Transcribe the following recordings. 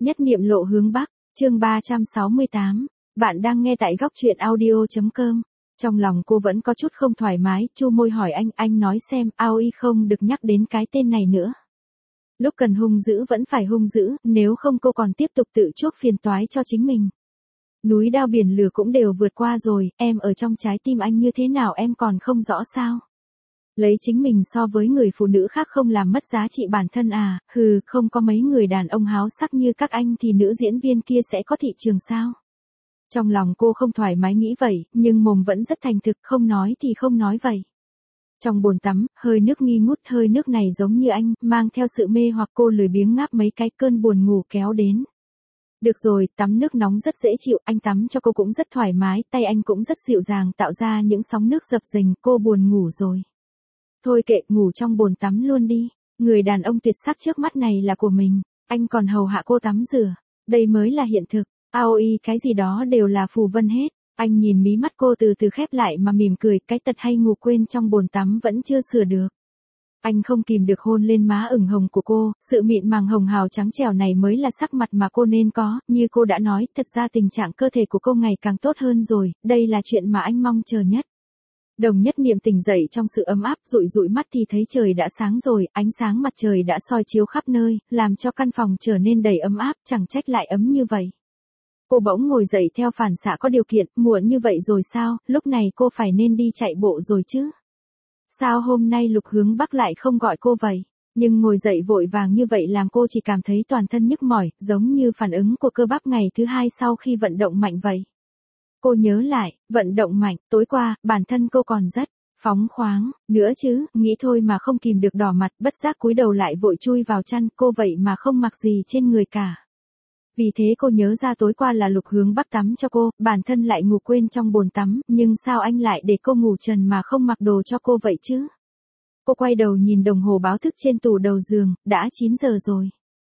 Nhất niệm lộ hướng Bắc, chương 368. Bạn đang nghe tại góc truyện audio.com. Trong lòng cô vẫn có chút không thoải mái, chu môi hỏi anh nói xem, AOI không được nhắc đến cái tên này nữa. Lúc cần hung dữ vẫn phải hung dữ, nếu không cô còn tiếp tục tự chuốc phiền toái cho chính mình. Núi đao biển lửa cũng đều vượt qua rồi, em ở trong trái tim anh như thế nào em còn không rõ sao? Lấy chính mình so với người phụ nữ khác không làm mất giá trị bản thân à, không có mấy người đàn ông háo sắc như các anh thì nữ diễn viên kia sẽ có thị trường sao? Trong lòng cô không thoải mái nghĩ vậy, nhưng mồm vẫn rất thành thực, không nói thì không nói vậy. Trong bồn tắm, hơi nước nghi ngút, hơi nước này giống như anh, mang theo sự mê hoặc cô lười biếng ngáp mấy cái, cơn buồn ngủ kéo đến. Được rồi, tắm nước nóng rất dễ chịu, anh tắm cho cô cũng rất thoải mái, tay anh cũng rất dịu dàng tạo ra những sóng nước dập dềnh, cô buồn ngủ rồi. Thôi kệ, ngủ trong bồn tắm luôn đi, người đàn ông tuyệt sắc trước mắt này là của mình, anh còn hầu hạ cô tắm rửa, đây mới là hiện thực, AOI cái gì đó đều là phù vân hết. Anh nhìn mí mắt cô từ từ khép lại mà mỉm cười, cái tật hay ngủ quên trong bồn tắm vẫn chưa sửa được. Anh không kìm được hôn lên má ửng hồng của cô, sự mịn màng hồng hào trắng trẻo này mới là sắc mặt mà cô nên có, như cô đã nói, thật ra tình trạng cơ thể của cô ngày càng tốt hơn rồi, đây là chuyện mà anh mong chờ nhất. Đồng Nhất Niệm tỉnh dậy trong sự ấm áp, dụi dụi mắt thì thấy trời đã sáng rồi, ánh sáng mặt trời đã soi chiếu khắp nơi, làm cho căn phòng trở nên đầy ấm áp, chẳng trách lại ấm như vậy. Cô bỗng ngồi dậy theo phản xạ có điều kiện, muộn như vậy rồi sao, lúc này cô phải nên đi chạy bộ rồi chứ. Sao hôm nay Lục Hướng Bắc lại không gọi cô vậy? Nhưng ngồi dậy vội vàng như vậy làm cô chỉ cảm thấy toàn thân nhức mỏi, giống như phản ứng của cơ bắp ngày thứ hai sau khi vận động mạnh vậy. Cô nhớ lại, vận động mạnh, tối qua, bản thân cô còn rất phóng khoáng, nữa chứ, nghĩ thôi mà không kìm được đỏ mặt, bất giác cúi đầu lại vội chui vào chăn, cô vậy mà không mặc gì trên người cả. Vì thế cô nhớ ra tối qua là Lục Hướng Bắc tắm cho cô, bản thân lại ngủ quên trong bồn tắm, nhưng sao anh lại để cô ngủ trần mà không mặc đồ cho cô vậy chứ? Cô quay đầu nhìn đồng hồ báo thức trên tủ đầu giường, đã 9 giờ rồi.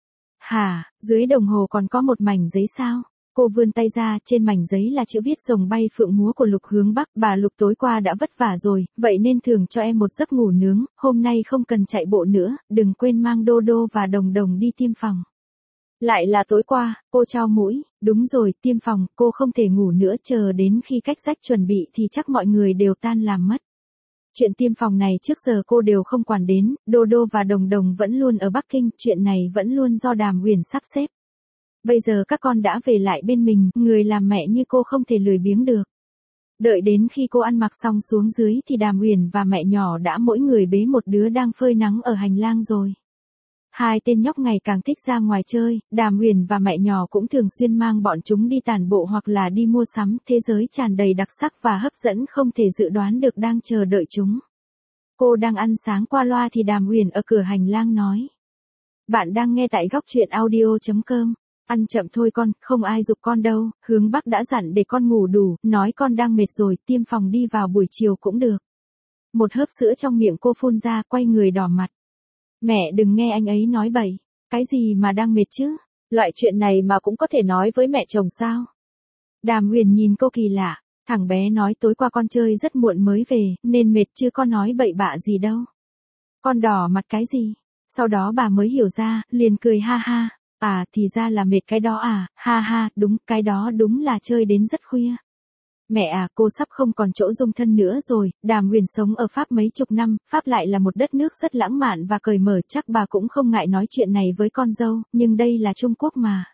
Hả, dưới đồng hồ còn có một mảnh giấy sao? Cô vươn tay ra, trên mảnh giấy là chữ viết rồng bay phượng múa của Lục Hướng Bắc, bà Lục tối qua đã vất vả rồi, vậy nên thưởng cho em một giấc ngủ nướng, hôm nay không cần chạy bộ nữa, đừng quên mang Đô Đô và Đồng Đồng đi tiêm phòng. Lại là tối qua, cô chau mũi, đúng rồi, tiêm phòng, cô không thể ngủ nữa, chờ đến khi cách rách chuẩn bị thì chắc mọi người đều tan làm mất. Chuyện tiêm phòng này trước giờ cô đều không quản đến, Đô Đô và Đồng Đồng vẫn luôn ở Bắc Kinh, chuyện này vẫn luôn do Đàm Huyền sắp xếp. Bây giờ các con đã về lại bên mình, người làm mẹ như cô không thể lười biếng được. Đợi đến khi cô ăn mặc xong xuống dưới thì Đàm Huyền và mẹ nhỏ đã mỗi người bế một đứa đang phơi nắng ở hành lang rồi. Hai tên nhóc ngày càng thích ra ngoài chơi, Đàm Huyền và mẹ nhỏ cũng thường xuyên mang bọn chúng đi tản bộ hoặc là đi mua sắm, thế giới tràn đầy đặc sắc và hấp dẫn không thể dự đoán được đang chờ đợi chúng. Cô đang ăn sáng qua loa thì Đàm Huyền ở cửa hành lang nói. Bạn đang nghe tại góc truyện audio.com. Ăn chậm thôi con, không ai giục con đâu, Hướng Bắc đã dặn để con ngủ đủ, nói con đang mệt rồi, tiêm phòng đi vào buổi chiều cũng được. Một hớp sữa trong miệng cô phun ra, quay người đỏ mặt. Mẹ đừng nghe anh ấy nói bậy, cái gì mà đang mệt chứ, loại chuyện này mà cũng có thể nói với mẹ chồng sao? Đàm Huyền nhìn cô kỳ lạ, thằng bé nói tối qua con chơi rất muộn mới về, nên mệt chứ con nói bậy bạ gì đâu. Con đỏ mặt cái gì? Sau đó bà mới hiểu ra, liền cười ha ha. À thì ra là mệt cái đó à, ha ha, đúng, cái đó đúng là chơi đến rất khuya. Mẹ à, cô sắp không còn chỗ dung thân nữa rồi, Đàm Huyền sống ở Pháp mấy chục năm, Pháp lại là một đất nước rất lãng mạn và cởi mở, chắc bà cũng không ngại nói chuyện này với con dâu, nhưng đây là Trung Quốc mà.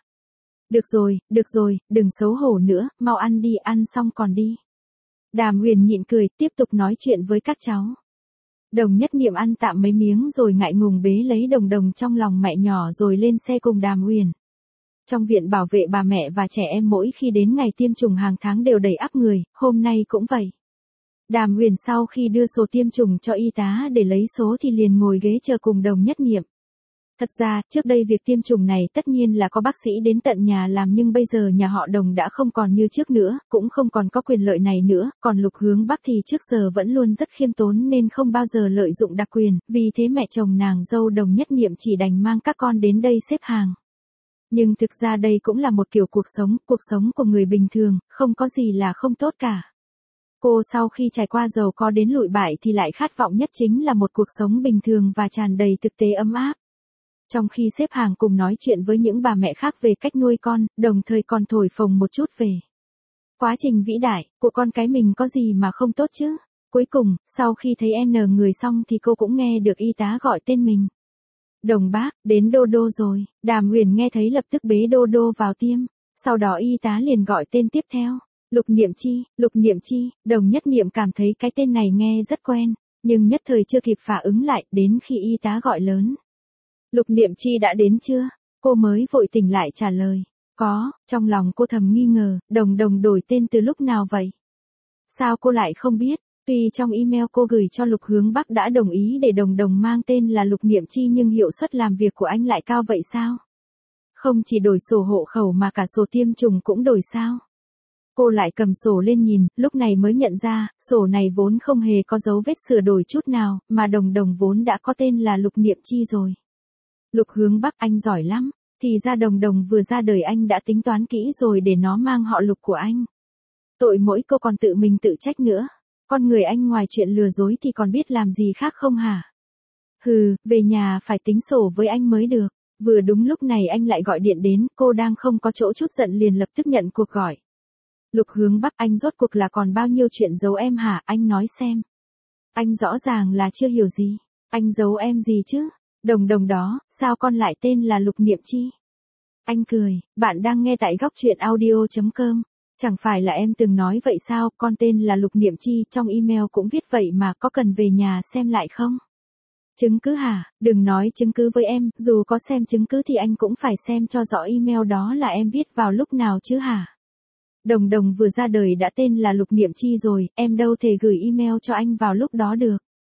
Được rồi, đừng xấu hổ nữa, mau ăn đi, ăn xong còn đi. Đàm Huyền nhịn cười, tiếp tục nói chuyện với các cháu. Đồng Nhất Niệm ăn tạm mấy miếng rồi ngại ngùng bế lấy Đồng Đồng trong lòng mẹ nhỏ rồi lên xe cùng Đàm Huyền. Trong viện bảo vệ bà mẹ và trẻ em mỗi khi đến ngày tiêm chủng hàng tháng đều đầy ắp người, hôm nay cũng vậy. Đàm Huyền sau khi đưa số tiêm chủng cho y tá để lấy số thì liền ngồi ghế chờ cùng Đồng Nhất Niệm. Thật ra, trước đây việc tiêm chủng này tất nhiên là có bác sĩ đến tận nhà làm nhưng bây giờ nhà họ Đồng đã không còn như trước nữa, cũng không còn có quyền lợi này nữa, còn Lục Hướng Bắc thì trước giờ vẫn luôn rất khiêm tốn nên không bao giờ lợi dụng đặc quyền, vì thế mẹ chồng nàng dâu Đồng Nhất Niệm chỉ đành mang các con đến đây xếp hàng. Nhưng thực ra đây cũng là một kiểu cuộc sống của người bình thường, không có gì là không tốt cả. Cô sau khi trải qua giàu có đến lụi bại thì lại khát vọng nhất chính là một cuộc sống bình thường và tràn đầy thực tế ấm áp. Trong khi xếp hàng cùng nói chuyện với những bà mẹ khác về cách nuôi con, đồng thời còn thổi phồng một chút về quá trình vĩ đại của con cái mình có gì mà không tốt chứ. Cuối cùng, sau khi thấy N người xong thì cô cũng nghe được y tá gọi tên mình. Đồng bác, đến Đô Đô rồi. Đàm Huyền nghe thấy lập tức bế Đô Đô vào tiêm. Sau đó y tá liền gọi tên tiếp theo. Lục Niệm Chi, Đồng Nhất Niệm cảm thấy cái tên này nghe rất quen, nhưng nhất thời chưa kịp phản ứng lại, đến khi y tá gọi lớn. Lục Niệm Chi đã đến chưa? Cô mới vội tỉnh lại trả lời. Có, trong lòng cô thầm nghi ngờ, Đồng đổi tên từ lúc nào vậy? Sao cô lại không biết? Tuy trong email cô gửi cho Lục Hướng Bắc đã đồng ý để Đồng mang tên là Lục Niệm Chi nhưng hiệu suất làm việc của anh lại cao vậy sao? Không chỉ đổi sổ hộ khẩu mà cả sổ tiêm chủng cũng đổi sao? Cô lại cầm sổ lên nhìn, lúc này mới nhận ra, sổ này vốn không hề có dấu vết sửa đổi chút nào, mà Đồng vốn đã có tên là Lục Niệm Chi rồi. Lục Hướng Bắc, anh giỏi lắm, thì ra Đồng vừa ra đời anh đã tính toán kỹ rồi để nó mang họ Lục của anh. Tội mỗi cô còn tự mình tự trách nữa. Con người anh ngoài chuyện lừa dối thì còn biết làm gì khác không hả? Hừ, về nhà phải tính sổ với anh mới được. Vừa đúng lúc này anh lại gọi điện đến, cô đang không có chỗ chút giận liền lập tức nhận cuộc gọi. Lục Hướng Bắc, anh rốt cuộc là còn bao nhiêu chuyện giấu em hả? Anh nói xem. Anh rõ ràng là chưa hiểu gì. Anh giấu em gì chứ? Đồng đó, sao con lại tên là Lục Niệm Chi? Anh cười, bạn đang nghe tại góc truyện audio.com. Chẳng phải là em từng nói vậy sao, con tên là Lục Niệm Chi, trong email cũng viết vậy mà, có cần về nhà xem lại không? Chứng cứ hả? Đừng nói chứng cứ với em, dù có xem chứng cứ thì anh cũng phải xem cho rõ email đó là em viết vào lúc nào chứ hả? Đồng vừa ra đời đã tên là Lục Niệm Chi rồi, em đâu thể gửi email cho anh vào lúc đó được.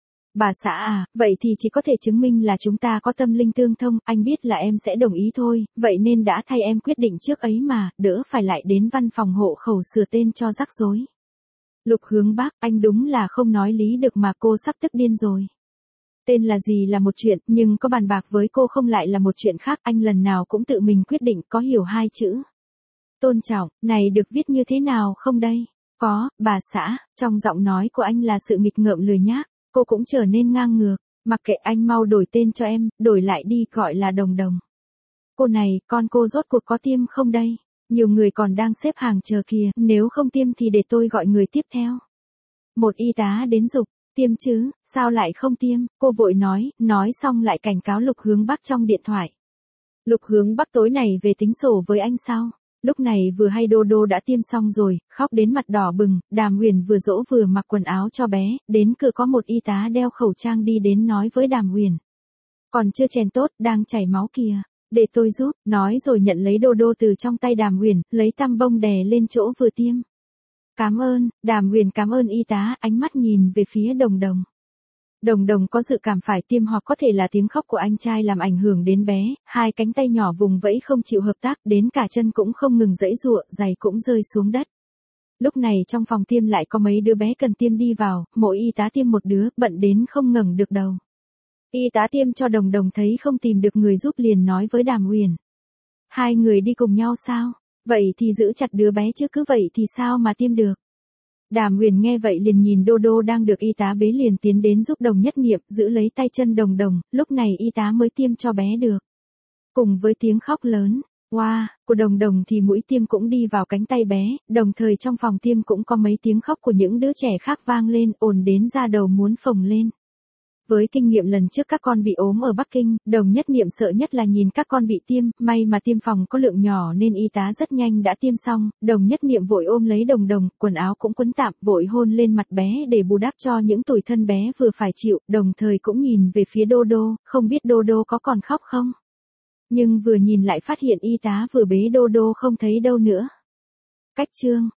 Bà xã à, vậy thì chỉ có thể chứng minh là chúng ta có tâm linh tương thông, anh biết là em sẽ đồng ý thôi, vậy nên đã thay em quyết định trước ấy mà, đỡ phải lại đến văn phòng hộ khẩu sửa tên cho rắc rối. Lục Hướng Bắc, anh đúng là không nói lý được mà, cô sắp tức điên rồi. Tên là gì là một chuyện, nhưng có bàn bạc với cô không lại là một chuyện khác, anh lần nào cũng tự mình quyết định, có hiểu hai chữ tôn trọng, này được viết như thế nào không đây? Có, bà xã, trong giọng nói của anh là sự nghịch ngợm lười nhác. Cô cũng trở nên ngang ngược, mặc kệ anh mau đổi tên cho em, đổi lại đi, gọi là Đồng. Cô này, con cô rốt cuộc có tiêm không đây? Nhiều người còn đang xếp hàng chờ kìa, nếu không tiêm thì để tôi gọi người tiếp theo. Một y tá đến giục, tiêm chứ, sao lại không tiêm? Cô vội nói xong lại cảnh cáo Lục Hướng Bắc trong điện thoại. Lục Hướng Bắc, tối này về tính sổ với anh sao? Lúc này vừa hay Đô đã tiêm xong rồi, khóc đến mặt đỏ bừng, Đàm Huyền vừa dỗ vừa mặc quần áo cho bé, đến cửa có một y tá đeo khẩu trang đi đến nói với Đàm Huyền. Còn chưa chèn tốt, đang chảy máu kìa, để tôi giúp, nói rồi nhận lấy Đô từ trong tay Đàm Huyền, lấy tăm bông đè lên chỗ vừa tiêm. Cảm ơn, Đàm Huyền cảm ơn y tá, ánh mắt nhìn về phía Đồng. Đồng có dự cảm phải tiêm hoặc có thể là tiếng khóc của anh trai làm ảnh hưởng đến bé, hai cánh tay nhỏ vùng vẫy không chịu hợp tác, đến cả chân cũng không ngừng giãy giụa, giày cũng rơi xuống đất. Lúc này trong phòng tiêm lại có mấy đứa bé cần tiêm đi vào, mỗi y tá tiêm một đứa, bận đến không ngẩng được đầu. Y tá tiêm cho Đồng thấy không tìm được người giúp liền nói với Đàm Huyền. Hai người đi cùng nhau sao? Vậy thì giữ chặt đứa bé chứ, cứ vậy thì sao mà tiêm được? Đàm Huyền nghe vậy liền nhìn Đô đang được y tá bế liền tiến đến giúp Đồng Nhất Niệm giữ lấy tay chân Đồng, lúc này y tá mới tiêm cho bé được. Cùng với tiếng khóc lớn, wow, của Đồng thì mũi tiêm cũng đi vào cánh tay bé, đồng thời trong phòng tiêm cũng có mấy tiếng khóc của những đứa trẻ khác vang lên, ồn đến da đầu muốn phồng lên. Với kinh nghiệm lần trước các con bị ốm ở Bắc Kinh, Đồng Nhất Niệm sợ nhất là nhìn các con bị tiêm, may mà tiêm phòng có lượng nhỏ nên y tá rất nhanh đã tiêm xong, Đồng Nhất Niệm vội ôm lấy Đồng, quần áo cũng quấn tạm, vội hôn lên mặt bé để bù đắp cho những tủi thân bé vừa phải chịu, đồng thời cũng nhìn về phía Đô, không biết Đô có còn khóc không? Nhưng vừa nhìn lại phát hiện y tá vừa bế Đô không thấy đâu nữa. Cách chương